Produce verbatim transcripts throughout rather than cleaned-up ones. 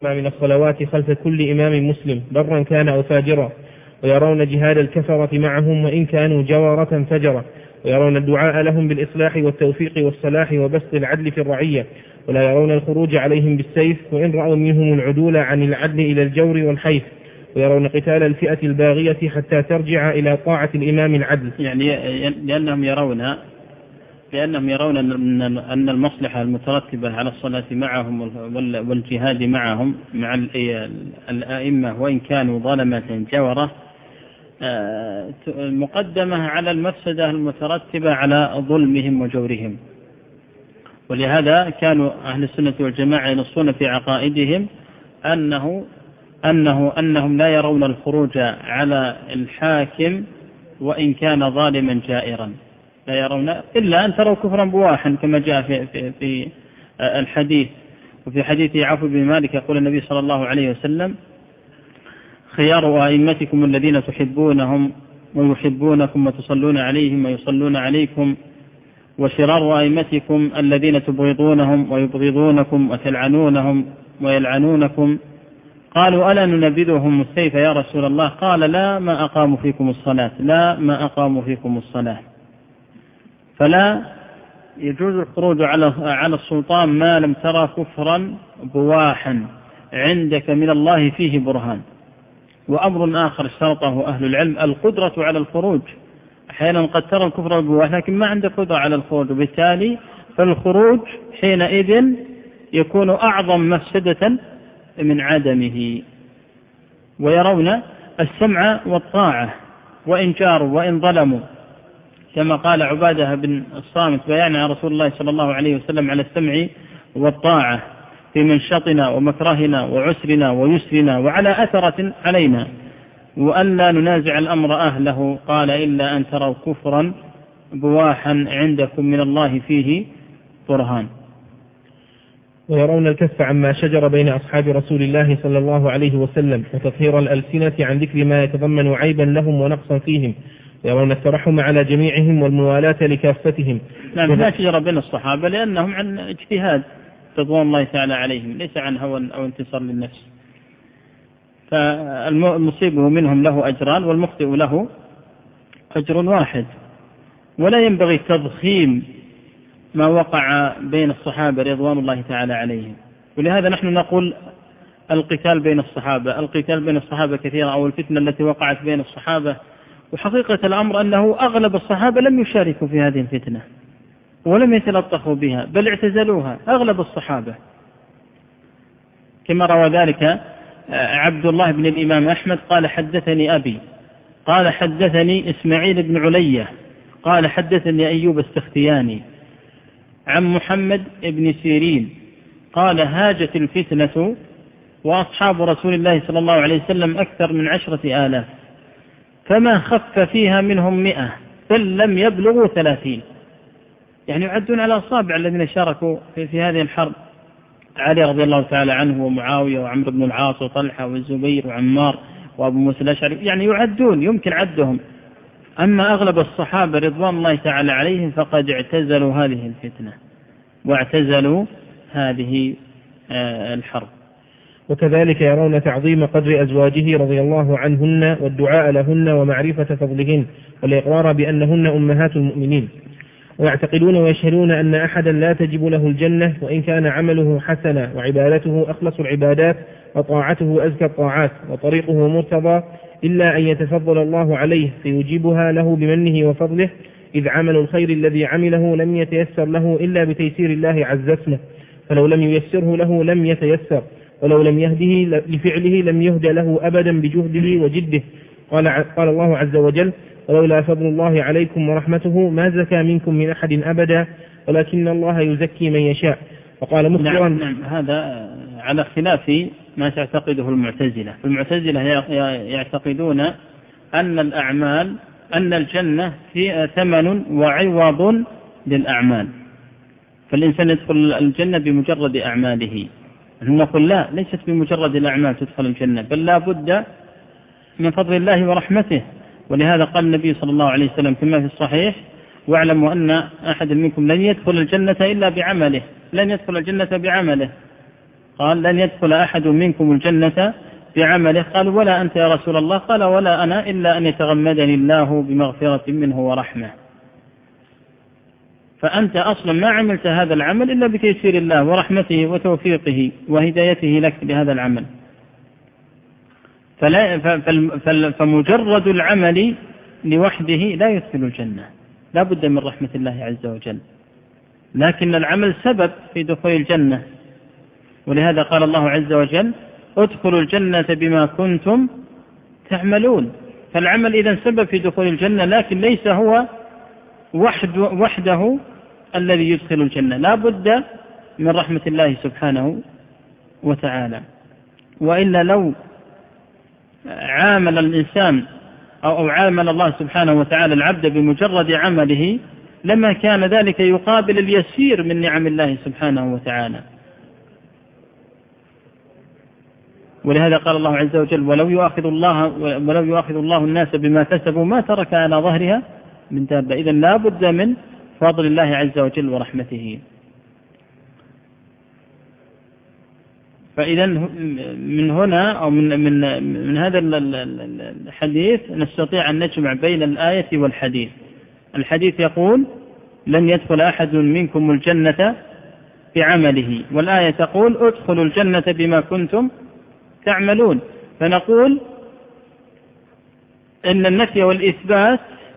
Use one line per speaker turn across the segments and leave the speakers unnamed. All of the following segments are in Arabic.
من الصلوات خلف كل إمام مسلم برا كان أو فاجرا، ويرون جهاد الكفرة معهم وإن كانوا جورة فجرة، ويرون الدعاء لهم بالإصلاح والتوفيق والصلاح وبسط العدل في الرعية، ولا يرون الخروج عليهم بالسيف وإن رأوا منهم العدول عن العدل إلى الجور والحيف، ويرون قتال الفئة الباغية حتى ترجع إلى طاعة الإمام العدل.
يعني لأنهم يرون لأنهم يرون أن المصلحة المترتبة على الصلاة معهم والجهاد معهم مع الأئمة وإن كانوا ظلمة جورة مقدمة على المفسدة المترتبة على ظلمهم وجورهم. ولهذا كانوا أهل السنة والجماعة ينصون في عقائدهم أنه أنه أنهم لا يرون الخروج على الحاكم وإن كان ظالما جائرا، لا يرون إلا أن تروا كفرا بواحا كما جاء في, في, في الحديث. وفي حديث عوف بن مالك يقول النبي صلى الله عليه وسلم: خيار أئمتكم الذين تحبونهم ويحبونكم وتصلون عليهم ويصلون عليكم، وشرار أئمتكم الذين تبغضونهم ويبغضونكم وتلعنونهم ويلعنونكم. قالوا: ألا ننبذهم السيف يا رسول الله؟ قال: لا ما أقاموا فيكم الصلاة لا ما أقاموا فيكم الصلاة. فلا يجوز الخروج على على السلطان ما لم ترى كفرا بواحا عندك من الله فيه برهان. وأمر آخر اشترطه أهل العلم القدرة على الخروج. أحيانا قد ترى الكفر بواحا لكن ما عندك قدرة على الخروج، وبالتالي فالخروج حينئذ يكون أعظم مفسدة من عدمه. ويرون السمع والطاعة وإن جاروا وإن ظلموا، كما قال عبادة بن الصامت: بايعنا رسول الله صلى الله عليه وسلم على السمع والطاعة في منشطنا ومكرهنا وعسرنا ويسرنا وعلى أثرة علينا، وألا ننازع الأمر أهله. قال: إلا أن تروا كفرا بواحا عندكم من الله فيه برهان.
ويرون الكف عما شجر بين أصحاب رسول الله صلى الله عليه وسلم، وتطهير الألسنة عن ذكر ما يتضمن عيبا لهم ونقصا فيهم، ويرون الترحم على جميعهم والموالاة لكافتهم.
نعم، لا شجر بين الصحابة لأنهم عن اجتهاد رضوان الله تعالى عليهم، ليس عن هوى أو انتصار للنفس. فالمصيب منهم له أجران والمخطئ له أجر واحد. ولا ينبغي تضخيم ما وقع بين الصحابة رضوان الله تعالى عليهم. ولهذا نحن نقول القتال بين الصحابة القتال بين الصحابة كثيرا، أو الفتنة التي وقعت بين الصحابة. وحقيقة الأمر أنه أغلب الصحابة لم يشاركوا في هذه الفتنة ولم يتلطفوا بها، بل اعتزلوها أغلب الصحابة، كما روى ذلك عبد الله بن الإمام أحمد قال: حدثني أبي قال حدثني إسماعيل بن علية قال حدثني أيوب السختياني عن محمد بن سيرين قال: هاجت الفتنة وأصحاب رسول الله صلى الله عليه وسلم أكثر من عشرة آلاف، فما خف فيها منهم مئة بل لم يبلغوا ثلاثين. يعني يعدون على أصابع الذين شاركوا في, في هذه الحرب: علي رضي الله تعالى عنه ومعاوية وعمرو بن العاص وطلحة والزبير وعمار وأبو موسى الأشعري، يعني يعدون يمكن عدهم. أما أغلب الصحابة رضوان الله تعالى عليهم فقد اعتزلوا هذه الفتنة واعتزلوا هذه الحرب.
وكذلك يرون تعظيم قدر أزواجه رضي الله عنهن والدعاء لهن ومعرفة فضلهن والإقرار بأنهن أمهات المؤمنين، ويعتقدون ويشهدون أن أحدا لا تجب له الجنة وإن كان عمله حسنا وعبادته أخلص العبادات وطاعته أزكى الطاعات وطريقه مرتضى، إلا أن يتفضل الله عليه فيجيبها له بمنه وفضله، إذ عمل الخير الذي عمله لم يتيسر له إلا بتيسير الله عز اسمه، فلو لم ييسره له لم يتيسر، ولو لم يهده لفعله لم يهد له أبدا بجهده وجده. قال, قال الله عز وجل: ولولا فضل الله عليكم ورحمته ما زكى منكم من أحد أبدا ولكن الله يزكي من يشاء. وقال مخبرا:
نعم, نعم هذا على خلاف ما تعتقده المعتزلة. المعتزلة يعتقدون أن الأعمال أن الجنة فيها ثمن وعوض للأعمال، فالإنسان يدخل الجنة بمجرد أعماله. نقول لا، ليست بمجرد الأعمال تدخل الجنة، بل لا بد من فضل الله ورحمته. ولهذا قال النبي صلى الله عليه وسلم كما في الصحيح: واعلموا أن أحد منكم لن يدخل الجنة إلا بعمله، لن يدخل الجنة بعمله. قال لن يدخل أحد منكم الجنة بعمله، قال ولا أنت يا رسول الله؟ قال ولا أنا إلا أن يتغمدني الله بمغفرة منه ورحمة. فأنت أصلا ما عملت هذا العمل إلا بتيسير الله ورحمته وتوفيقه وهدايته لك لهذا العمل. فلا فمجرد العمل لوحده لا يدخل الجنة، لا بد من رحمة الله عز وجل، لكن العمل سبب في دخول الجنة. ولهذا قال الله عز وجل ادخلوا الجنة بما كنتم تعملون. فالعمل إذن سبب في دخول الجنة، لكن ليس هو وحد وحده الذي يدخل الجنة، لا بد من رحمة الله سبحانه وتعالى. وإلا لو عامل الإنسان أو عامل الله سبحانه وتعالى العبد بمجرد عمله لما كان ذلك يقابل اليسير من نعم الله سبحانه وتعالى. ولهذا قال الله عز وجل ولو يؤاخذ الله ولو يؤاخذ الله الناس بما كسبوا ما ترك على ظهرها من دابة. إذن لا بد من فضل الله عز وجل ورحمته. فإذا من هنا أو من من من هذا الحديث نستطيع أن نجمع بين الآية والحديث. الحديث يقول لن يدخل أحد منكم الجنة بعمله، والآية تقول ادخلوا الجنة بما كنتم تعملون. فنقول إن النفي والإثبات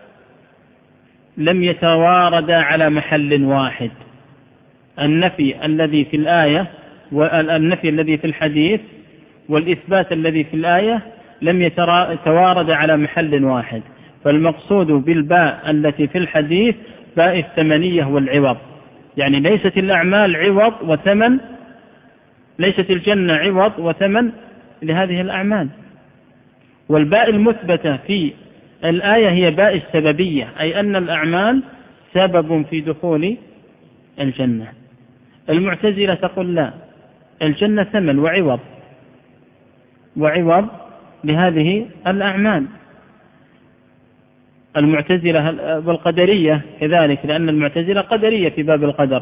لم يتواردا على محل واحد. النفي الذي في الآية والنفي الذي في الحديث والإثبات الذي في الآية لم يتوارد على محل واحد. فالمقصود بالباء التي في الحديث باء الثمنية والعوض، يعني ليست الأعمال عوض وثمن، ليست الجنة عوض وثمن لهذه الأعمال. والباء المثبتة في الآية هي باء السببية، أي أن الأعمال سبب في دخول الجنة. المعتزلة تقول لا، الجنة ثمن وعوض وعوض لهذه الأعمال. المعتزلة والقدرية كذلك، لأن المعتزلة قدرية في باب القدر.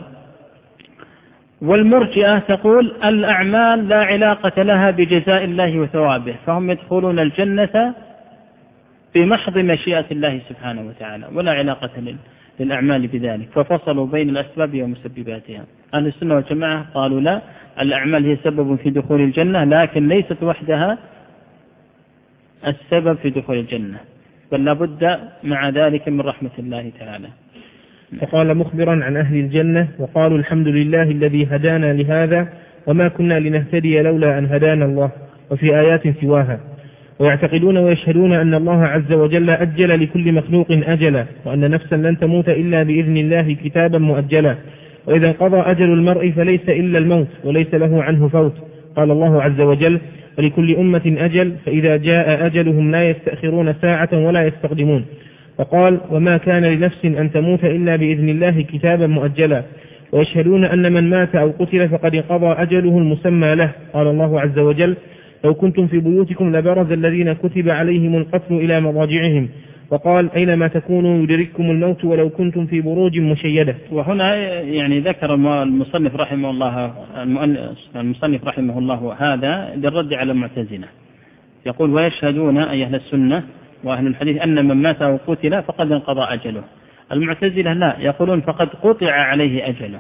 والمرجئة تقول الأعمال لا علاقة لها بجزاء الله وثوابه، فهم يدخلون الجنة بمحض مشيئة الله سبحانه وتعالى ولا علاقة للأعمال بذلك، ففصلوا بين الأسباب ومسبباتها. أهل السنة والجماعة قالوا لا، الأعمال هي سبب في دخول الجنة، لكن ليست وحدها السبب في دخول الجنة، بل لابد مع ذلك من رحمة الله تعالى.
فقال مخبرا عن أهل الجنة وقالوا الحمد لله الذي هدانا لهذا وما كنا لنهتدي لولا أن هدانا الله، وفي آيات سواها. ويعتقدون ويشهدون أن الله عز وجل أجل لكل مخلوق أجلا، وأن نفسا لن تموت إلا بإذن الله كتابا مؤجلا، وإذا انقضى أجل المرء فليس إلا الموت وليس له عنه فوت. قال الله عز وجل ولكل أمة أجل فإذا جاء أجلهم لا يستأخرون ساعة ولا يستقدمون. فقال وما كان لنفس أن تموت إلا بإذن الله كتابا مؤجلا. ويشهدون أن من مات أو قتل فقد انقضى أجله المسمى له. قال الله عز وجل لو كنتم في بيوتكم لبرز الذين كتب عليهم القتل إلى مضاجعهم. وقال أينما تكونوا يدرككم الموت ولو كنتم في بروج مشيدة.
وهنا يعني ذكر المصنف رحمه الله المصنف رحمه الله هذا للرد على المعتزلة. يقول ويشهدون أي أهل السنة وأهل الحديث أن من مات أو قتل فقد انقضى أجله. المعتزلة لا، يقولون فقد قطع عليه أجله،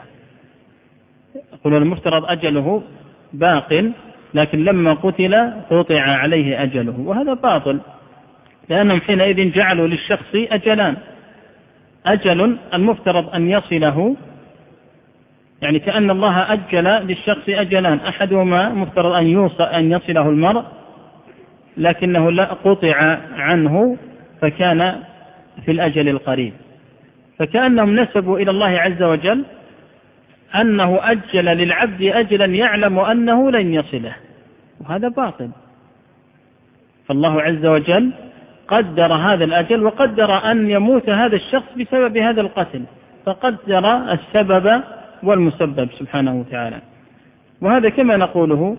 يقولون المفترض أجله باق، لكن لما قتل قطع عليه أجله، وهذا باطل، لأنهم حينئذ جعلوا للشخص أجلان، أجل المفترض أن يصله، يعني كأن الله أجل للشخص أجلان، أحدهما مفترض أن يوصل أن يصله المرء لكنه لا قطع عنه فكان في الأجل القريب، فكأنهم نسبوا إلى الله عز وجل أنه أجل للعبد أجلا يعلم أنه لن يصله، وهذا باطل. فالله عز وجل قدر هذا الأجل وقدر أن يموت هذا الشخص بسبب هذا القتل، فقدر السبب والمسبب سبحانه وتعالى. وهذا كما نقوله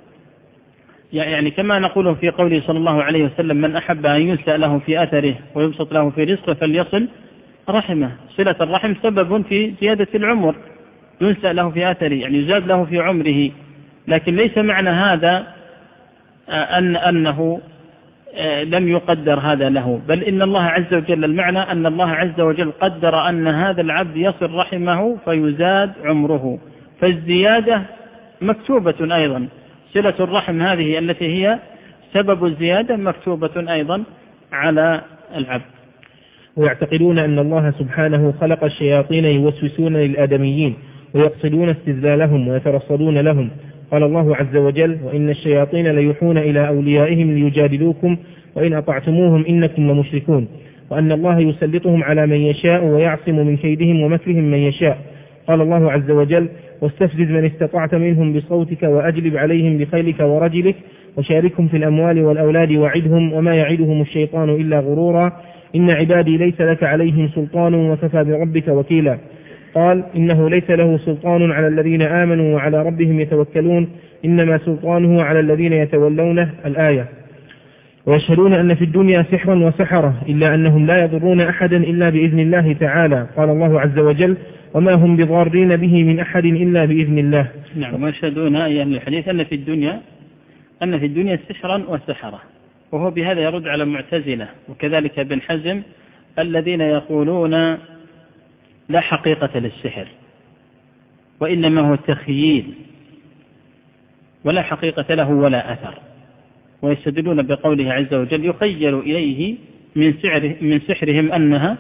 يعني كما نقوله في قوله صلى الله عليه وسلم من أحب أن ينسأ له في أثره ويبسط له في رزقه فليصل رحمه. صلة الرحم سبب في زيادة العمر، ينسأ له في أثره يعني يزاد له في عمره، لكن ليس معنى هذا أن أنه لم يقدر هذا له، بل إن الله عز وجل المعنى أن الله عز وجل قدر أن هذا العبد يصل رحمه فيزاد عمره، فالزيادة مكتوبة أيضا، صلة الرحم هذه التي هي سبب الزيادة مكتوبة أيضا على العبد.
ويعتقدون أن الله سبحانه خلق الشياطين يوسوسون للآدميين ويقصدون استذلالهم ويترصدون لهم. قال الله عز وجل: وإن الشياطين ليوحون إلى أوليائهم ليجادلوكم وإن أطعتموهم إنكم لمشركون. وأن الله يسلطهم على من يشاء ويعصم من كيدهم ومكرهم من يشاء. قال الله عز وجل: واستفزز من استطعت منهم بصوتك وأجلب عليهم بخيلك ورجلك وشاركهم في الأموال والأولاد وعدهم وما يعدهم الشيطان إلا غرورا إن عبادي ليس لك عليهم سلطان وكفى بربك وكيلا. قال: إنه ليس له سلطان على الذين آمنوا وعلى ربهم يتوكلون إنما سلطانه على الذين يتولونه. الآية. ويشهدون أن في الدنيا سحرا وسحرة إلا أنهم لا يضرون أحدا إلا بإذن الله تعالى. قال الله عز وجل: وما هم بضارين به من أحد إلا بإذن الله.
نعم. ويشهدون أي أهل الحديث أن في الدنيا أن في الدنيا سحرا وسحرة، وهو بهذا يرد على المعتزلة وكذلك ابن حزم الذين يقولون لا حقيقة للسحر وإنما هو تخييل ولا حقيقة له ولا أثر، ويستدلون بقوله عز وجل: يخيل إليه من سحره من سحرهم أنها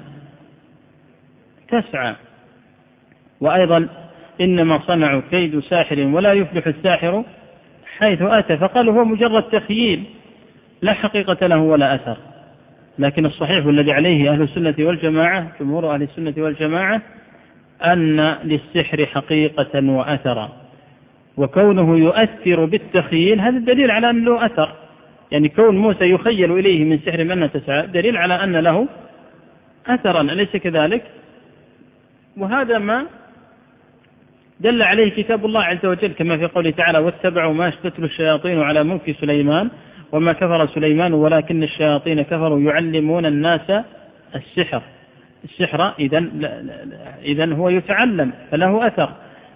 تسعى. وأيضا: إنما صنعوا كيد ساحر ولا يفلح الساحر حيث أتى، فقالوا هو مجرد تخييل لا حقيقة له ولا أثر. لكن الصحيح والذي عليه أهل السنة والجماعة جمهور أهل السنة والجماعة أن للسحر حقيقة وأثرا، وكونه يؤثر بالتخييل هذا الدليل على أن له أثر، يعني كون موسى يخيل إليه من سحر من تسعى دليل على أن له أثرا، أليس كذلك؟ وهذا ما دل عليه كتاب الله عز وجل كما في قوله تعالى: واتبعوا ما تتلو الشياطين على ملك سليمان وما كفر سليمان ولكن الشياطين كفروا يعلمون الناس السحر. السحر إذن إذن هو يتعلم فله أثر.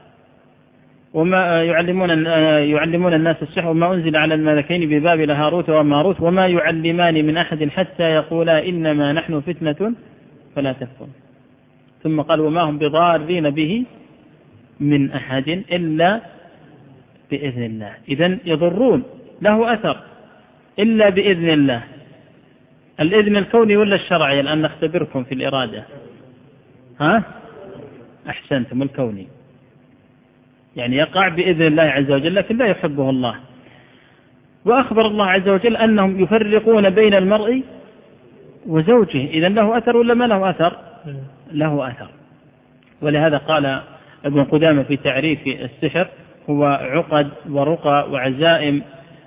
وما يعلمون يعلمون الناس السحر وما أنزل على الملكين ببابل هاروت وماروت وما يعلمان من أحد حتى يقولا إنما نحن فتنة فلا تكفر. ثم قال: وما هم بضارين به من أحد إلا بإذن الله. إذن يضرون له أثر إلا بإذن الله. الإذن الكوني ولا الشرعي؟ الآن نختبركم في الإرادة. ها؟ أحسنتم، الكوني، يعني يقع بإذن الله عز وجل لكن لا يحبه الله. وأخبر الله عز وجل أنهم يفرقون بين المرء وزوجه. إذن له أثر ولا ما له أثر؟ له أثر. ولهذا قال ابن قدامة في تعريف السحر: هو عقد ورقى وعزائم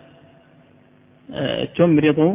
تمرض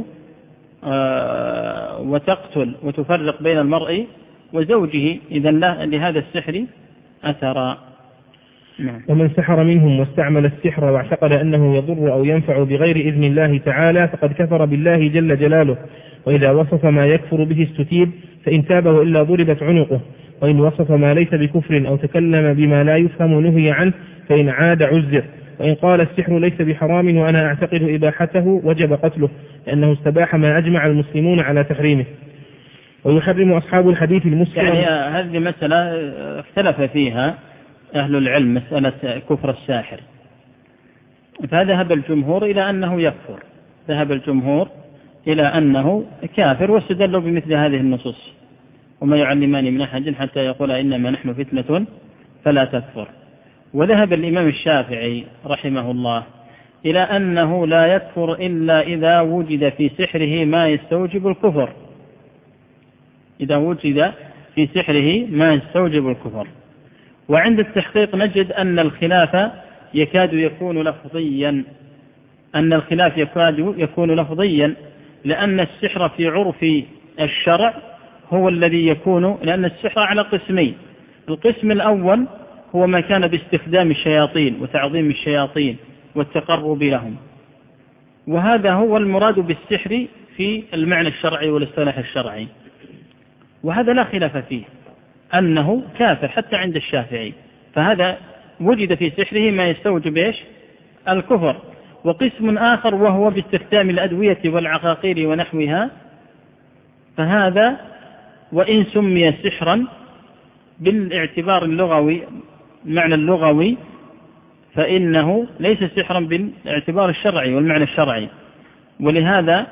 وتقتل وتفرق بين المرء وزوجه. إذن لهذا السحر أثر. نعم.
ومن سحر منهم واستعمل السحر واعتقد أنه يضر أو ينفع بغير إذن الله تعالى فقد كفر بالله جل جلاله. وإذا وصف ما يكفر به استتيب، فإن تاب وإلا ضربت عنقه. وإن وصف ما ليس بكفر أو تكلم بما لا يفهم نهي عنه، فإن عاد عزر. وإن قال السحر ليس بحرام وأنا أعتقد إباحته وجب قتله، لأنه استباح ما أجمع المسلمون على تحريمه. ويحرم أصحاب الحديث المسلم.
يعني هذه مسألة اختلف فيها أهل العلم، مسألة كفر الساحر، فذهب الجمهور إلى أنه يكفر، ذهب الجمهور إلى أنه كافر، واستدلوا بمثل هذه النصوص: وما يعلمان من أحد حتى يقول إنما نحن فتنة فلا تكفر. وذهب الإمام الشافعي رحمه الله إلى أنه لا يكفر إلا إذا وجد في سحره ما يستوجب الكفر، إذا وجد في سحره ما يستوجب الكفر. وعند التحقيق نجد أن الخلاف يكاد يكون لفظيا، أن الخلاف يكاد يكون لفظيا لأن السحر في عرف الشرع هو الذي يكون، لأن السحر على قسمين: القسم الأول هو ما كان باستخدام الشياطين وتعظيم الشياطين والتقرب لهم، وهذا هو المراد بالسحر في المعنى الشرعي والاصطلاح الشرعي، وهذا لا خلاف فيه أنه كافر حتى عند الشافعي. فهذا وجد في سحره ما يستوجب إيش؟ الكفر. وقسم آخر وهو باستخدام الأدوية والعقاقير ونحوها، فهذا وإن سمي سحرا بالاعتبار اللغوي المعنى اللغوي فإنه ليس سحرا بالاعتبار الشرعي والمعنى الشرعي. ولهذا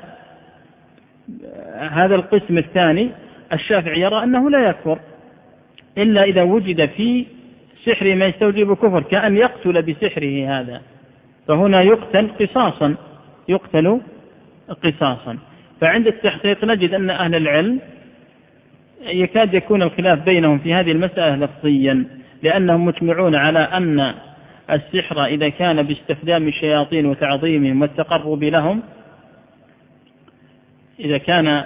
هذا القسم الثاني الشافعي يرى أنه لا يكفر إلا إذا وجد في سحره ما يستوجب كفر، كأن يقتل بسحره هذا، فهنا يقتل قصاصا يقتل قصاصا. فعند التحقيق نجد أن أهل العلم يكاد يكون الخلاف بينهم في هذه المسألة لفظيا، لأنهم مجمعون على أن السحر إذا كان باستخدام الشياطين وتعظيمهم والتقرب لهم، إذا كان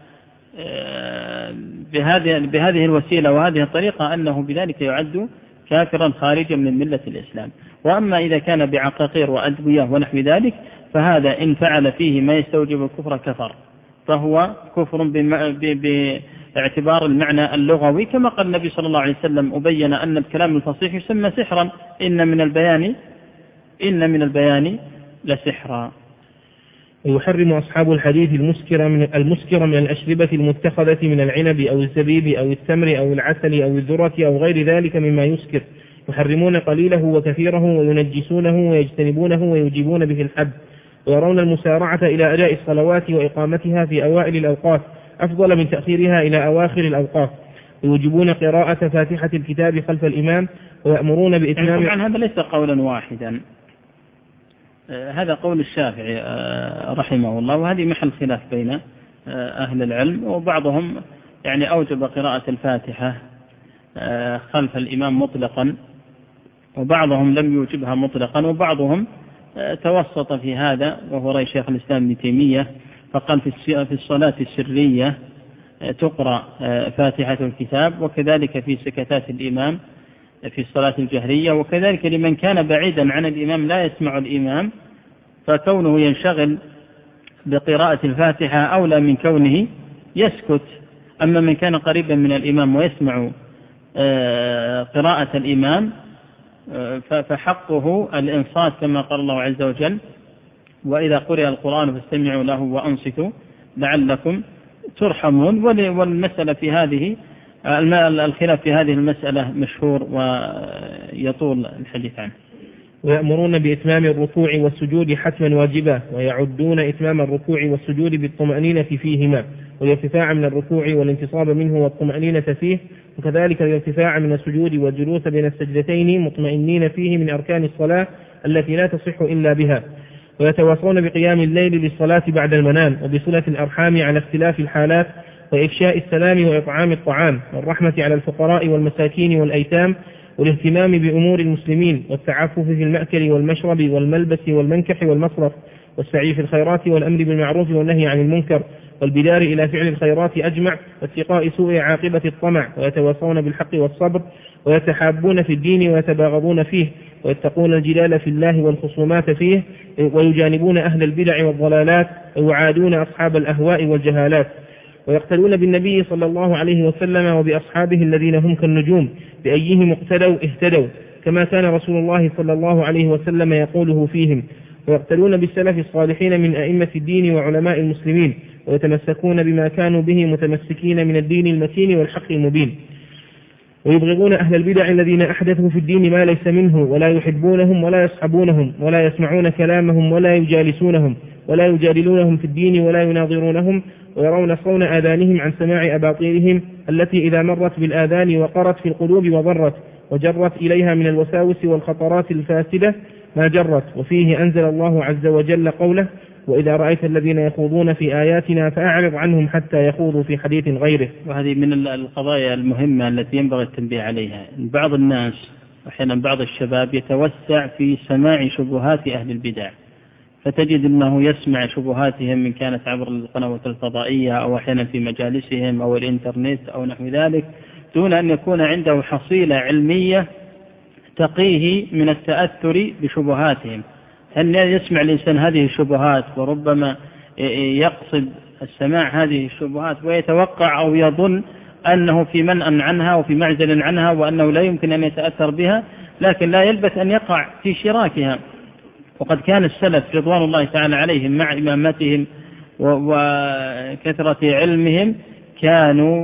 بهذه بهذه الوسيلة وهذه الطريقة أنه بذلك يعد كافرا خارجا من ملة الإسلام. وأما إذا كان بعقاقير وأدوية ونحو ذلك فهذا إن فعل فيه ما يستوجب الكفر كفر، فهو كفر باعتبار المعنى اللغوي، كما قال النبي صلى الله عليه وسلم وبين أن الكلام الفصيح يسمى سحرا، إن من البيان إن من البيان لسحرا.
ويحرم أصحاب الحديث المسكر من المسكر من الأشربة المتخذة من العنب أو الزبيب أو التمر أو العسل أو الذرة أو غير ذلك مما يسكر، يحرمون قليله وكثيره وينجسونه ويجتنبونه ويجيبون به الحد. ويرون المسارعة إلى أداء الصلوات وإقامتها في أوائل الأوقات أفضل من تأخيرها إلى أواخر الأوقات، ويوجبون قراءة فاتحة الكتاب خلف الإمام، ويأمرون بإتمام.
طبعا هذا ليس قولا واحدا، هذا قول الشافعي رحمه الله، وهذه محل خلاف بين أهل العلم، وبعضهم يعني أوجب قراءة الفاتحة خلف الإمام مطلقا، وبعضهم لم يوجبها مطلقا، وبعضهم توسط في هذا وهو رأي شيخ الإسلام ابن تيمية، فقال في الصلاة السرية تقرأ فاتحة الكتاب، وكذلك في سكتات الإمام في الصلاة الجهرية، وكذلك لمن كان بعيدا عن الإمام لا يسمع الإمام فكونه ينشغل بقراءة الفاتحة أولى من كونه يسكت. أما من كان قريبا من الإمام ويسمع قراءة الإمام فحقه الإنصات كما قال الله عز وجل: وإذا قرئ القرآن فاستمعوا له وأنصتوا لعلكم ترحمون. والمسألة في هذه الخلاف في هذه المسألة مشهور ويطول الحديث عنه.
ويأمرون بإتمام الركوع والسجود حتما واجبا، ويعدون إتمام الركوع والسجود بالطمأنينة فيهما، والارتفاع من الركوع والانتصاب منه والطمأنينة فيه، وكذلك الارتفاع من السجود والجلوس بين السجدتين مطمئنين فيه من أركان الصلاة التي لا تصح إلا بها. ويتواصون بقيام الليل للصلاة بعد المنام، وبصلة الأرحام على اختلاف الحالات، وإفشاء السلام وإطعام الطعام، والرحمة على الفقراء والمساكين والأيتام، والاهتمام بأمور المسلمين، والتعفف في المأكل والمشرب والملبس والمنكح والمصرف، والسعي في الخيرات والأمر بالمعروف والنهي عن المنكر، والبدار إلى فعل الخيرات أجمع، واتقاء سوء عاقبة الطمع. ويتواصون بالحق والصبر، ويتحابون في الدين ويتباغضون فيه، ويتقون الجدال في الله والخصومات فيه، ويجانبون أهل البدع والضلالات، ويعادون أصحاب الأهواء والجهالات. ويقتدون بالنبي صلى الله عليه وسلم وبأصحابه الذين هم كالنجوم، بأيهم اقتدوا اهتدوا، كما كان رسول الله صلى الله عليه وسلم يقوله فيهم. ويقتدون بالسلف الصالحين من أئمة الدين وعلماء المسلمين، ويتمسكون بما كانوا به متمسكين من الدين المتين والحق المبين. ويبغضون أهل البدع الذين أحدثوا في الدين ما ليس منه، ولا يحبونهم ولا يصحبونهم ولا يسمعون كلامهم ولا يجالسونهم ولا يجادلونهم في الدين ولا يناظرونهم، ويرون صون آذانهم عن سماع أباطيلهم التي إذا مرت بالآذان وقرت في القلوب وضرت وجرت إليها من الوساوس والخطرات الفاسدة ما جرت. وفيه أنزل الله عز وجل قوله: وإذا رأيت الذين يخوضون في آياتنا فأعرض عنهم حتى يخوضوا في حديث غيره.
وهذه من القضايا المهمة التي ينبغي التنبيه عليها. بعض الناس أحيانا بعض الشباب يتوسع في سماع شبهات أهل البدع، فتجد أنه يسمع شبهاتهم من كانت عبر القنوات الفضائية أو أحيانا في مجالسهم أو الإنترنت أو نحو ذلك، دون أن يكون عنده حصيلة علمية تقيه من التأثر بشبهاتهم. أن يسمع الإنسان هذه الشبهات وربما يقصد السماع هذه الشبهات ويتوقع أو يظن أنه في منأ عنها وفي معزل عنها وأنه لا يمكن أن يتأثر بها، لكن لا يلبث أن يقع في شراكها. وقد كان السلف رضوان الله تعالى عليهم مع إمامتهم وكثرة علمهم كانوا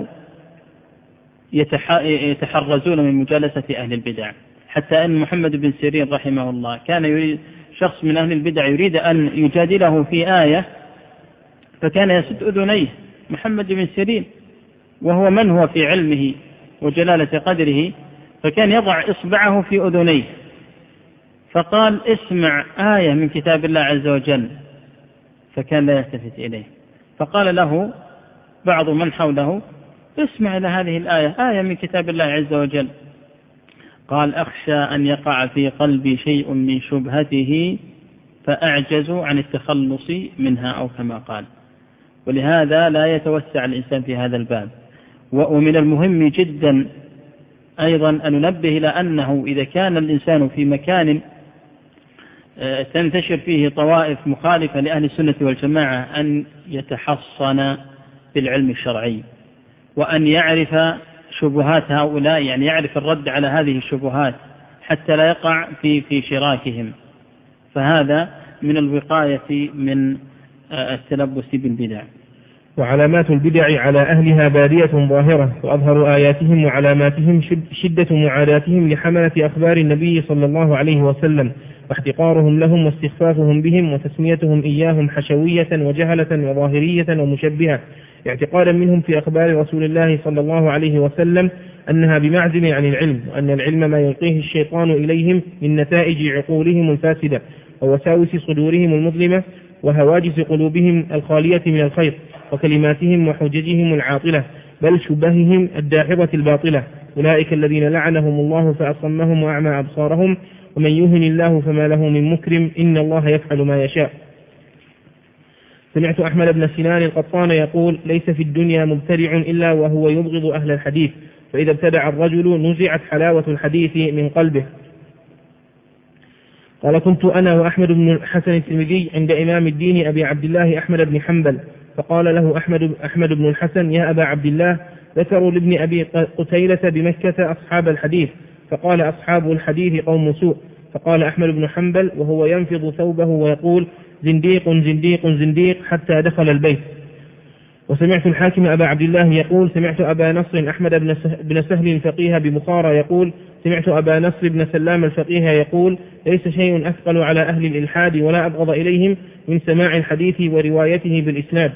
يتحرزون من مجالسة أهل البدع، حتى أن محمد بن سيرين رحمه الله كان يريد شخص من أهل البدع يريد أن يجادله في آية فكان يسد أذنيه محمد بن سيرين وهو من هو في علمه وجلالة قدره، فكان يضع إصبعه في أذنيه فقال اسمع آية من كتاب الله عز وجل، فكان لا يلتفت إليه. فقال له بعض من حوله اسمع إلى هذه الآية، آية من كتاب الله عز وجل. قال أخشى أن يقع في قلبي شيء من شبهته فأعجز عن التخلص منها أو كما قال. ولهذا لا يتوسع الإنسان في هذا الباب. ومن المهم جدا أيضا أن ننبه إلى أنه إذا كان الإنسان في مكان تنتشر فيه طوائف مخالفة لأهل السنة والجماعة أن يتحصن بالعلم الشرعي وأن يعرف شبهات هؤلاء، يعني يعرف الرد على هذه الشبهات حتى لا يقع في في شراكهم، فهذا من الوقاية من التلبس بالبدع.
وعلامات البدع على أهلها بادية ظاهرة، وأظهر آياتهم وعلاماتهم شدة معاداتهم لحملة أخبار النبي صلى الله عليه وسلم، واحتقارهم لهم واستخفافهم بهم وتسميتهم إياهم حشوية وجهلة وظاهرية ومشبهة، اعتقادا منهم في أخبار رسول الله صلى الله عليه وسلم أنها بمعزل عن العلم، وأن العلم ما يلقيه الشيطان إليهم من نتائج عقولهم الفاسدة ووساوس صدورهم المظلمة وهواجس قلوبهم الخالية من الخير وكلماتهم وحججهم العاطلة، بل شبههم الداحضة الباطلة. أولئك الذين لعنهم الله فأصمهم وأعمى أبصارهم، ومن يهن الله فما له من مكرم، إن الله يفعل ما يشاء. سمعت أحمد بن سنان القطان يقول ليس في الدنيا مبتدع إلا وهو يبغض أهل الحديث، فإذا ابتدع الرجل نزعت حلاوة الحديث من قلبه. قال كنت أنا وأحمد بن الحسن الترمذي عند إمام الدين أبي عبد الله أحمد بن حنبل، فقال له أحمد, أحمد بن الحسن يا أبا عبد الله ذكروا لابن أبي قتيلة بمكة أصحاب الحديث، فقال أصحاب الحديث قوم سوء. فقال أحمد بن حنبل وهو ينفض ثوبه ويقول زنديق زنديق زنديق حتى دخل البيت. وسمعت الحاكم أبا عبد الله يقول سمعت أبا نصر أحمد بن سهل الفقيه ببخارى يقول سمعت أبا نصر بن سلام الفقيه يقول ليس شيء أثقل على أهل الإلحاد ولا أبغض إليهم من سماع الحديث وروايته بالإسناد.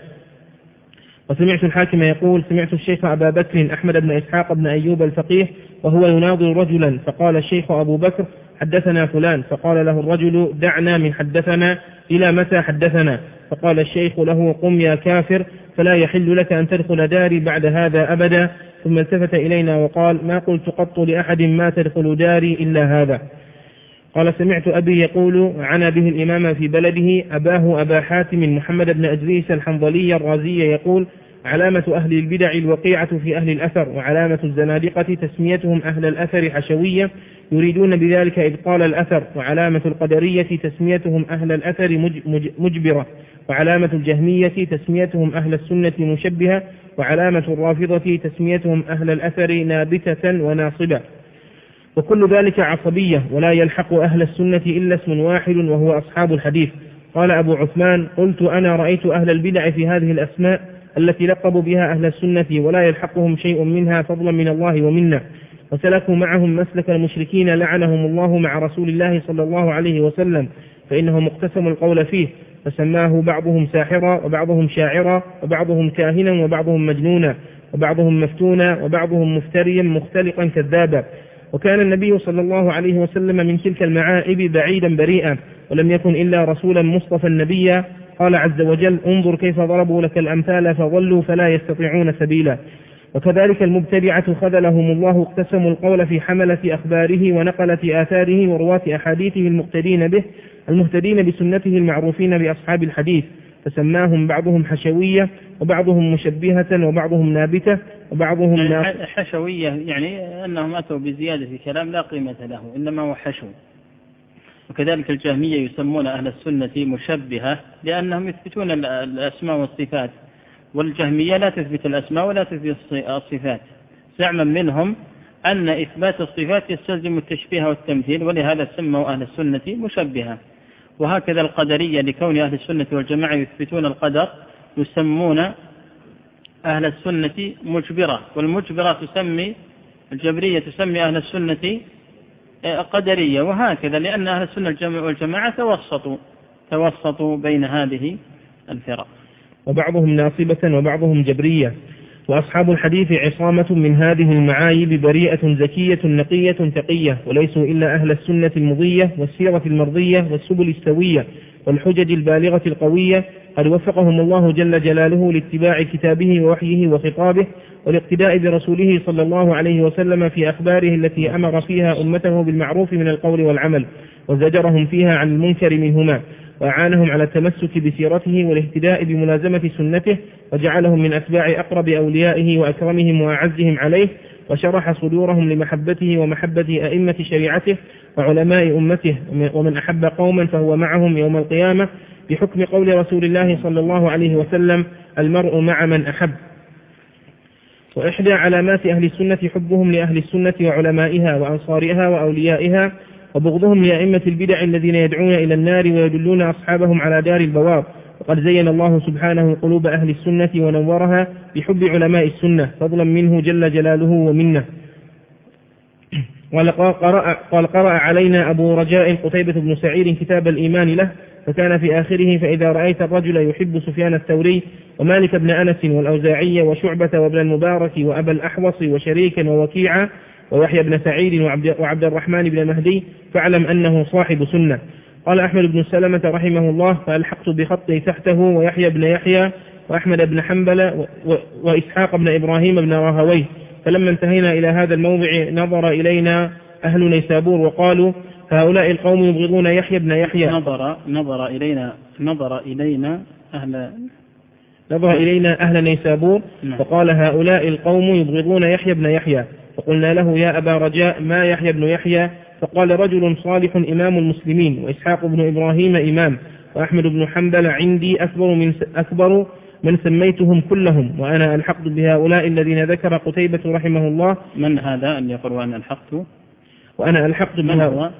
وسمعت الحاكم يقول سمعت الشيخ أبا بكر أحمد بن إسحاق بن أيوب الفقيه وهو يناظر رجلا، فقال الشيخ أبو بكر حدثنا فلان، فقال له الرجل دعنا من حدثنا إلى متى حدثنا؟ فقال الشيخ له قم يا كافر فلا يحل لك أن تدخل داري بعد هذا أبدا. ثم التفت إلينا وقال ما قلت قط لأحد ما تدخل داري إلا هذا. قال سمعت أبي يقول عنا به الإمام في بلده أباه أبا حاتم محمد بن أدريس الحنظلي الرازي يقول علامة أهل البدع الوقيعة في أهل الأثر، وعلامة الزنادقة تسميتهم أهل الأثر حشوية يريدون بذلك إبطال الأثر، وعلامة القدرية تسميتهم أهل الأثر مجبرة، وعلامة الجهمية تسميتهم أهل السنة مشبهة، وعلامة الرافضة تسميتهم أهل الأثر نابتة وناصبة، وكل ذلك عصبية، ولا يلحق أهل السنة إلا اسم واحد وهو أصحاب الحديث. قال أبو عثمان قلت أنا رأيت أهل البدع في هذه الأسماء التي لقبوا بها أهل السنة ولا يلحقهم شيء منها فضلا من الله ومنا، وسلكوا معهم مسلك المشركين لعنهم الله مع رسول الله صلى الله عليه وسلم، فإنهم اقتسموا القول فيه، فسماه بعضهم ساحرا وبعضهم شاعرا وبعضهم كاهنا وبعضهم مجنونا وبعضهم مفتونا وبعضهم مفتريا مختلقا كذابا. وكان النبي صلى الله عليه وسلم من تلك المعائب بعيدا بريئا، ولم يكن إلا رسولا مصطفى النبي. قال عز وجل انظر كيف ضربوا لك الأمثال فضلوا فلا يستطيعون سبيلا. وكذلك المبتدعة خذلهم الله اقتسموا القول في حملة أخباره ونقلة آثاره ورواة أحاديثه المقتدين به المهتدين بسنته المعروفين بأصحاب الحديث، فسماهم بعضهم حشوية وبعضهم مشبهة وبعضهم نابتة وبعضهم
يعني حشوية، يعني أنهم أتوا بزيادة في كلام لا قيمة له إنما هو حشو. وكذلك الجهمية يسمون أهل السنة مشبهة لأنهم يثبتون الأسماء والصفات، والجهمية لا تثبت الأسماء ولا تثبت الصفات، زعما منهم أن إثبات الصفات يستلزم التشبيه والتمثيل، ولهذا سموا أهل السنة مشبهة. وهكذا القدرية لكون أهل السنة والجماعة يثبتون القدر يسمون أهل السنة مجبرة، والمجبرة تسمي الجبرية تسمي أهل السنة قدرية، وهكذا لأن أهل السنة والجماعة توسطوا توسطوا بين هذه الفرق.
وبعضهم ناصبة وبعضهم جبرية. وأصحاب الحديث عصامة من هذه المعايب، بريئة زكية نقية تقية، وليسوا إلا أهل السنة المضية والسيرة المرضية والسبل السوية والحجج البالغة القوية، قد وفقهم الله جل جلاله لاتباع كتابه ووحيه وخطابه، والاقتداء برسوله صلى الله عليه وسلم في أخباره التي أمر فيها أمته بالمعروف من القول والعمل، وزجرهم فيها عن المنكر منهما، وأعانهم على التمسك بسيرته والاهتداء بملازمة سنته، وجعلهم من أتباع أقرب أوليائه وأكرمهم وأعزهم عليه، وشرح صدورهم لمحبته ومحبة أئمة شريعته وعلماء أمته، ومن أحب قوما فهو معهم يوم القيامة، بحكم قول رسول الله صلى الله عليه وسلم: المرء مع من أحب. وإحدى علامات أهل السنة حبهم لأهل السنة وعلمائها وأنصارها وأوليائها، وبغضهم لأئمة البدع الذين يدعون إلى النار ويدلون أصحابهم على دار البوار. وقد زين الله سبحانه قلوب أهل السنة ونورها بحب علماء السنة، فضلا منه جل جلاله ومنه. قال قرأ علينا أبو رجاء قتيبة بن سعيد كتاب الإيمان له، فكان في آخره: فإذا رأيت الرجل يحب سفيان الثوري ومالك بن أنس والأوزاعي وشعبة وابن المبارك وأبا الأحوص وشريكا ووكيعا ويحيى بن سعيد وعبد الرحمن بن مهدي فاعلم أنه صاحب سنة. قال أحمد بن سلمة رحمه الله: فألحقت بخطي تحته ويحيى بن يحيى وأحمد بن حنبل وإسحاق بن إبراهيم بن راهويه، فلما انتهينا إلى هذا الموضع نظر إلينا أهل نيسابور وقالوا: هؤلاء القوم يبغضون يحيى بن يحيى.
نظر نظر إلينا نظر إلينا أهل
نظر إلينا أهل نيسابور فقال: هؤلاء القوم يبغضون يحيى بن يحيى. فقلنا له: يا أبا رجاء ما يحيى بن يحيى؟ فقال: رجل صالح إمام المسلمين، وإسحاق بن إبراهيم إمام، وأحمد بن حنبل عندي أكبر من أكبر من سميتهم كلهم، وأنا ألحقت بهؤلاء الذين ذكر قتيبة رحمه الله.
من هذا أن يقول وأنا ألحقت؟
وأنا ألحقت بهؤلاء.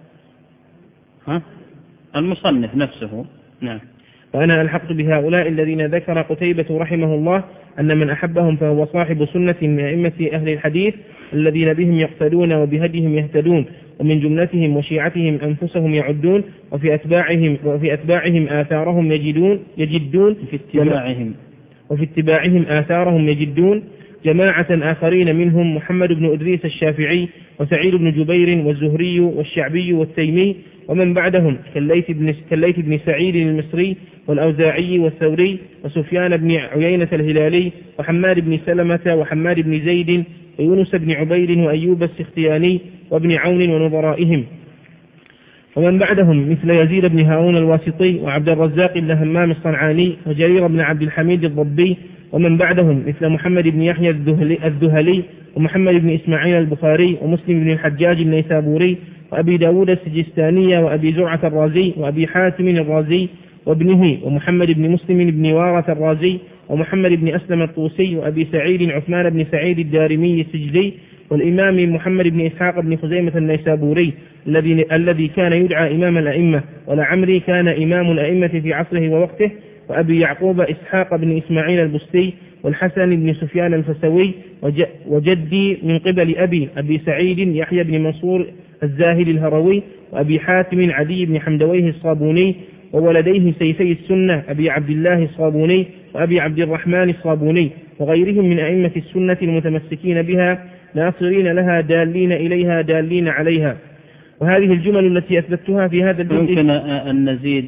ها؟ المصنف نفسه. نعم.
وأنا ألحقت بهؤلاء الذين ذكر قتيبة رحمه الله أن من أحبهم فهو صاحب سنة من أئمة أهل الحديث الذين بهم يقتدون وبهديهم يهتدون، ومن جملتهم وشيعتهم أنفسهم يعدون، وفي أتباعهم وفي أتباعهم آثارهم يجدون يجدون
في اتباعهم
وفي اتباعهم آثارهم يجدون جماعة آخرين منهم محمد بن إدريس الشافعي وسعيد بن جبير والزهري والشعبي والتيمي، ومن بعدهم كالليث بن كالليث بن سعيد المصري والأوزاعي والثوري وسفيان بن عيينة الهلالي وحماد بن سلمة وحماد بن زيد ويونس بن عبيد وأيوب السختياني وابن عون ونظرائهم، ومن بعدهم مثل يزيد بن هارون الواسطي وعبد الرزاق بن همام الصنعاني وجرير بن عبد الحميد الضبي، ومن بعدهم مثل محمد بن يحيى الذهلي ومحمد بن إسماعيل البخاري ومسلم بن الحجاج النيسابوري وأبي داود السجستاني وأبي زرعة الرازي وأبي حاتم الرازي وابنه ومحمد بن مسلم بن وارة الرازي ومحمد بن أسلم الطوسي وأبي سعيد عثمان بن سعيد الدارمي السجدي والإمام محمد بن إسحاق بن خزيمة النيسابوري الذي الذي كان يدعى إمام الأئمة، ولعمري كان إمام الأئمة في عصره ووقته، وأبي يعقوب إسحاق بن إسماعيل البستي والحسن بن سفيان الفسوي، وجدي من قبل أبي أبي سعيد يحيى بن منصور الزاهد الهروي وأبي حاتم عدي بن حمدويه الصابوني، وولديه سيفي السنة أبي عبد الله الصابوني وأبي عبد الرحمن الصابوني، وغيرهم من أئمة السنة المتمسكين بها ناصرين لها دالين إليها دالين عليها. وهذه الجمل التي أثبتها في هذا الجزء
ممكن أن نزيد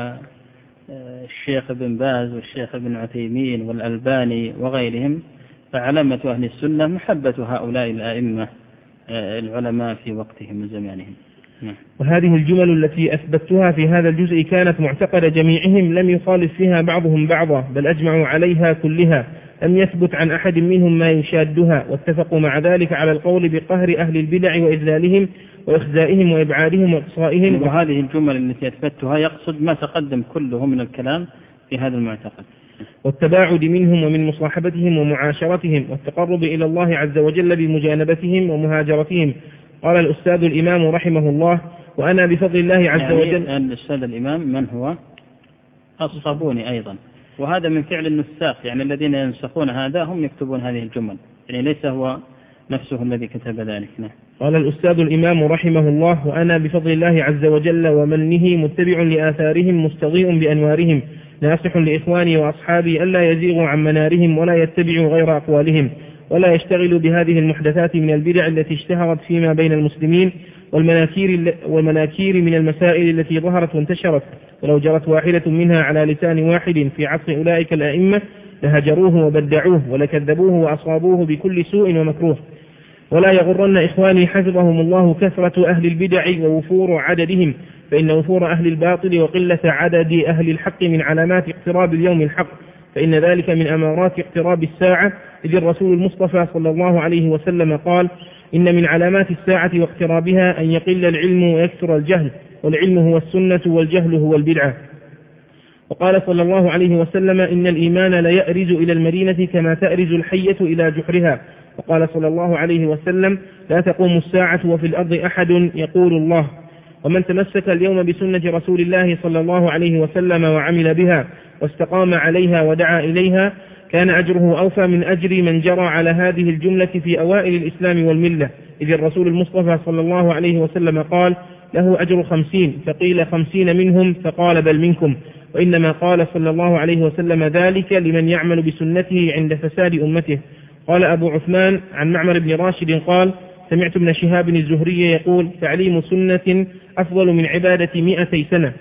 والشيخ ابن باز والشيخ ابن عثيمين والألباني وغيرهم، فعلامة أهل السنة محبة هؤلاء الأئمة العلماء في وقتهم وزمانهم.
وهذه الجمل التي أثبتها في هذا الجزء كانت معتقد جميعهم، لم يخالف فيها بعضهم بعضا، بل أجمعوا عليها كلها، لم يثبت عن أحد منهم ما يشادها، واتفقوا مع ذلك على القول بقهر أهل البدع وإذلالهم وإخزائهم وإبعادهم وإقصائهم.
وهذه الجمل التي أثبتها يقصد ما تقدم كله من الكلام في هذا المعتقد،
والتباعد منهم ومن مصاحبتهم ومعاشرتهم، والتقرب إلى الله عز وجل بمجانبتهم ومهاجرتهم. قال الأستاذ الإمام رحمه الله: وأنا بفضل الله عز
يعني
وجل.
الأستاذ الإمام من هو؟ الصابوني أيضا، وهذا من فعل النساخ، يعني الذين ينسخون هذا هم يكتبون هذه الجمل، يعني ليس هو نفسه الذي كتب ذلك. نعم.
قال الأستاذ الإمام رحمه الله: وأنا بفضل الله عز وجل ومنه متبع لآثارهم مستضيء بأنوارهم، ناصح لإخواني وأصحابي ألا يزيغوا عن منارهم ولا يتبعوا غير أقوالهم، ولا يشتغلوا بهذه المحدثات من البدع التي اشتهرت فيما بين المسلمين والمناكير, والمناكير من المسائل التي ظهرت وانتشرت، ولو جرت واحدة منها على لسان واحد في عصر أولئك الأئمة لهجروه وبدعوه ولكذبوه وأصابوه بكل سوء ومكروه. ولا يغرن إخواني حفظهم الله كثرة أهل البدع ووفور عددهم، فإن وفور أهل الباطل وقلة عدد أهل الحق من علامات اقتراب اليوم الحق، فإن ذلك من أمارات اقتراب الساعة، إذ الرسول المصطفى صلى الله عليه وسلم قال: إن من علامات الساعة واقترابها أن يقل العلم ويكثر الجهل، والعلم هو السنة والجهل هو البدعة. وقال صلى الله عليه وسلم: إن الإيمان ليأرز إلى المدينة كما تأرز الحية إلى جحرها. وقال صلى الله عليه وسلم: لا تقوم الساعة وفي الأرض أحد يقول الله. ومن تمسك اليوم بسنة رسول الله صلى الله عليه وسلم وعمل بها واستقام عليها ودعا إليها كان أجره أوفى من أجر من جرى على هذه الجملة في أوائل الإسلام والملة، إذ الرسول المصطفى صلى الله عليه وسلم قال: له أجر خمسين، فقيل خمسين منهم، فقال: بل منكم. وإنما قال صلى الله عليه وسلم ذلك لمن يعمل بسنته عند فساد أمته. قال أبو عثمان عن معمر بن راشد قال: سمعت ابن شهاب الزهري يقول: تعليم سنة أفضل من عبادة مئتي سنة.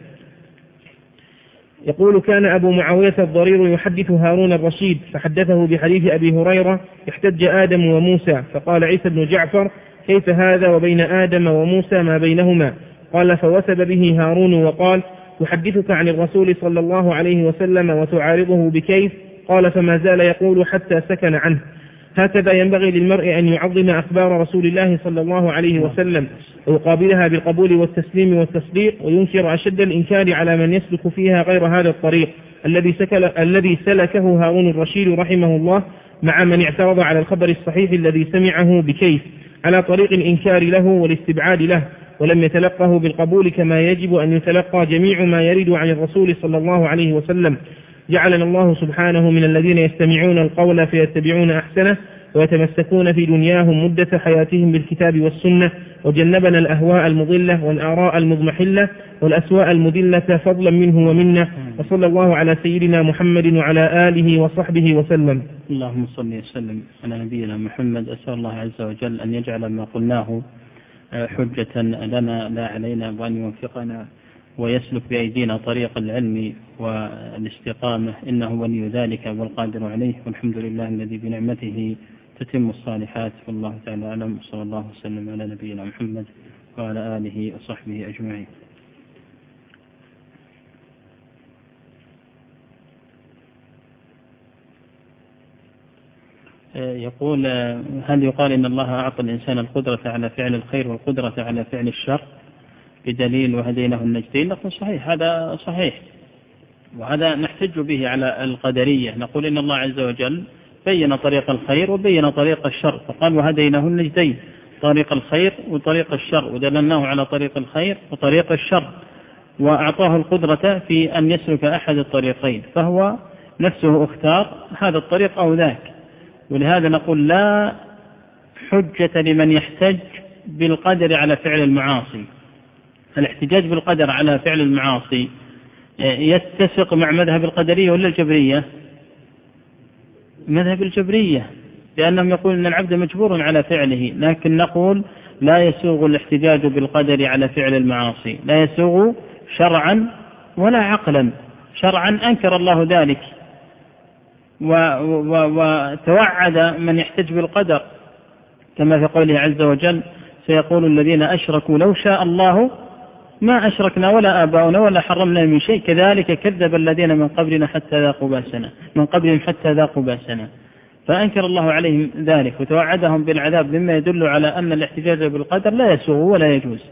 يقول: كان أبو معاوية الضرير يحدث هارون الرشيد، فحدثه بحديث أبي هريرة: احتج آدم وموسى، فقال عيسى بن جعفر: كيف هذا وبين آدم وموسى ما بينهما؟ قال: فوثب به هارون وقال: تحدثك عن الرسول صلى الله عليه وسلم وتعارضه بكيف؟ قال: فما زال يقول حتى سكن عنه. هكذا ينبغي للمرء أن يعظم أخبار رسول الله صلى الله عليه وسلم ويقابلها بالقبول والتسليم والتصديق، وينكر أشد الإنكار على من يسلك فيها غير هذا الطريق الذي, الذي سلكه هارون الرشيد رحمه الله مع من اعترض على الخبر الصحيح الذي سمعه بكيف على طريق الإنكار له والاستبعاد له، ولم يتلقه بالقبول كما يجب أن يتلقى جميع ما يرد عن الرسول صلى الله عليه وسلم. جعلنا الله سبحانه من الذين يستمعون القول فيتبعون أحسنه ويتمسكون في دنياهم مدة حياتهم بالكتاب والسنة، وجنبنا الأهواء المضلة والآراء المضمحلة والأسواء المذلة فضلا منه ومنا. وصلى الله على سيدنا محمد وعلى آله وصحبه وسلم.
اللهم صل وسلم على نبينا محمد. أسأل الله عز وجل أن يجعل ما قلناه حجة لنا لا علينا، وأن يوفقنا ويسلك بأيدينا طريق العلم والاستقامة، إنه ولي ذلك والقادر عليه، والحمد لله الذي بنعمته تتم الصالحات. والله تعالى أعلم. صلى الله وسلم على نبينا محمد وعلى آله وصحبه أجمعين. يقول: هل يقال إن الله أعطى الإنسان القدرة على فعل الخير والقدرة على فعل الشر بدليل وهديناه النجدين؟ نقول صحيح، هذا صحيح، وهذا نحتج به على القدرية. نقول إن الله عز وجل بين طريق الخير وبين طريق الشر، فقال: وهديناه النجدين، طريق الخير وطريق الشر، ودللناه على طريق الخير وطريق الشر، وأعطاه القدرة في أن يسلك أحد الطريقين، فهو نفسه اختار هذا الطريق أو ذاك. ولهذا نقول: لا حجة لمن يحتج بالقدر على فعل المعاصي. الاحتجاج بالقدر على فعل المعاصي يتسق مع مذهب القدرية ولا الجبرية؟ مذهب الجبرية، لأنهم يقول أن العبد مجبور على فعله، لكن نقول لا يسوغ الاحتجاج بالقدر على فعل المعاصي، لا يسوغ شرعا ولا عقلا. شرعا أنكر الله ذلك وتوعد من يحتج بالقدر، كما في قوله عز وجل: سيقول الذين أشركوا لو شاء الله ما أشركنا ولا آباؤنا ولا حرمنا من شيء كذلك كذب الذين من قبلنا حتى ذاقوا بأسنا من قبلهم حتى ذاقوا بأسنا. فأنكر الله عليهم ذلك وتوعدهم بالعذاب، مما يدل على أن الاحتجاج بالقدر لا يسوغ ولا يجوز.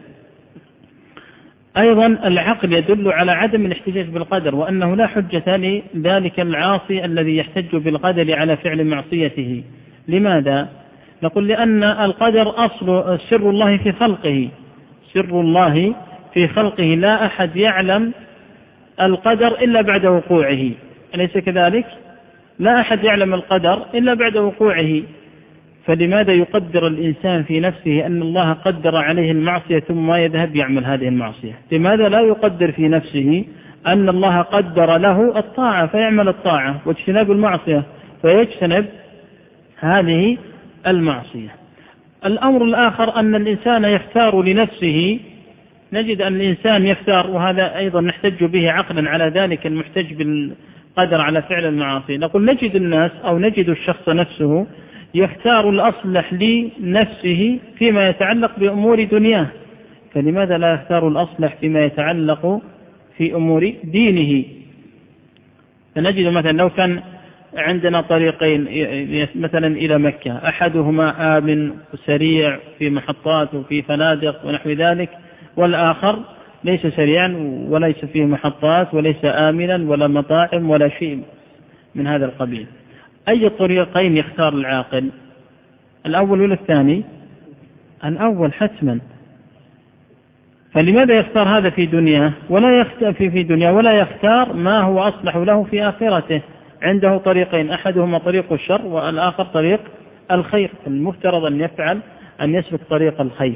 أيضا العقل يدل على عدم الاحتجاج بالقدر، وأنه لا حجة لذلك العاصي الذي يحتج بالقدر على فعل معصيته. لماذا؟ نقول: لأن القدر أصل سر الله في خلقه، سر الله في خلقه لا أحد يعلم القدر إلا بعد وقوعه، أليس كذلك؟ لا أحد يعلم القدر إلا بعد وقوعه، فلماذا يقدر الإنسان في نفسه أن الله قدر عليه المعصية ثم يذهب يعمل هذه المعصية؟ لماذا لا يقدر في نفسه أن الله قدر له الطاعة فيعمل الطاعة واجتناب المعصية فيجتنب هذه المعصية؟ الأمر الآخر أن الإنسان يختار لنفسه، نجد أن الإنسان يختار، وهذا أيضا نحتج به عقلا على ذلك المحتج بالقدر على فعل المعاصي. نقول نجد الناس أو نجد الشخص نفسه يختار الأصلح لنفسه فيما يتعلق بأمور دنياه، فلماذا لا يختار الأصلح فيما يتعلق في أمور دينه؟ فنجد مثلا لو كان عندنا طريقين مثلا إلى مكة، أحدهما آمن وسريع في محطات وفي فنادق ونحو ذلك، والآخر ليس سريعا وليس فيه محطات وليس آمنا ولا مطاعم ولا شيء من هذا القبيل، أي الطريقين يختار العاقل؟ الأول ولا الثاني؟ الأول حتما. فلماذا يختار هذا في دنياه ولا يختار في في دنيا ولا يختار ما هو أصلح له في آخرته؟ عنده طريقين، أحدهما طريق الشر والآخر طريق الخير، المفترض أن يفعل أن يسلك طريق الخير.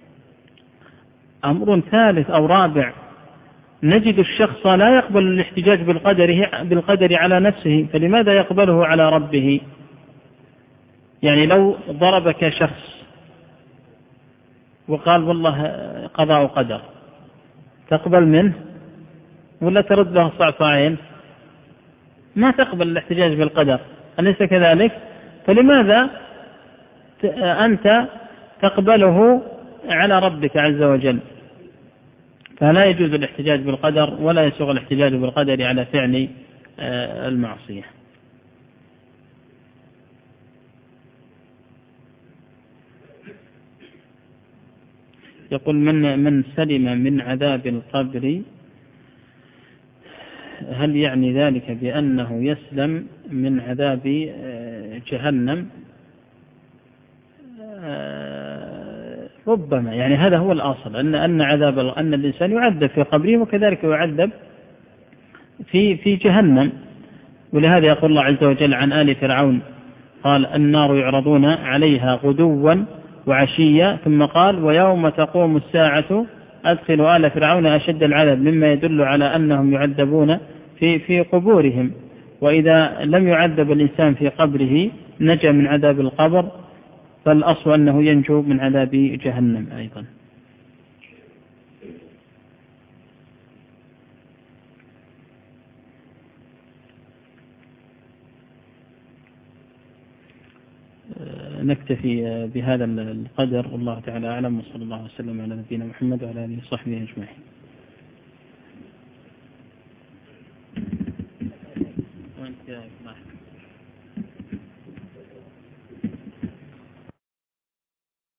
أمر ثالث أو رابع، نجد الشخص لا يقبل الاحتجاج بالقدر بالقدر على نفسه، فلماذا يقبله على ربه؟ يعني لو ضربك شخص وقال والله قضاء وقدر، تقبل منه ولا ترد له صعصعين؟ ما تقبل الاحتجاج بالقدر، أليس كذلك؟ فلماذا أنت تقبله على ربك عز وجل؟ فلا يجوز الاحتجاج بالقدر ولا يسوغ الاحتجاج بالقدر على فعل المعصية. يقول من من سلم من عذاب القبر هل يعني ذلك بأنه يسلم من عذاب جهنم؟ ربما، يعني هذا هو الأصل، أن أن عذاب أن الإنسان يعذب في قبره وكذلك يعذب في في جهنم. ولهذا يقول الله عز وجل عن آل فرعون قال النار يعرضون عليها غدوا وعشيا، ثم قال ويوم تقوم الساعة أدخلوا آل فرعون أشد العذاب، مما يدل على أنهم يعذبون في في قبورهم. وإذا لم يعذب الإنسان في قبره نجا من عذاب القبر، فالأصل أنه ينجو من عذاب جهنم أيضا. نكتفي بهذا القدر، والله تعالى أعلم، وصلى الله وسلم على نبينا محمد وعلى آله وصحبه أجمعين.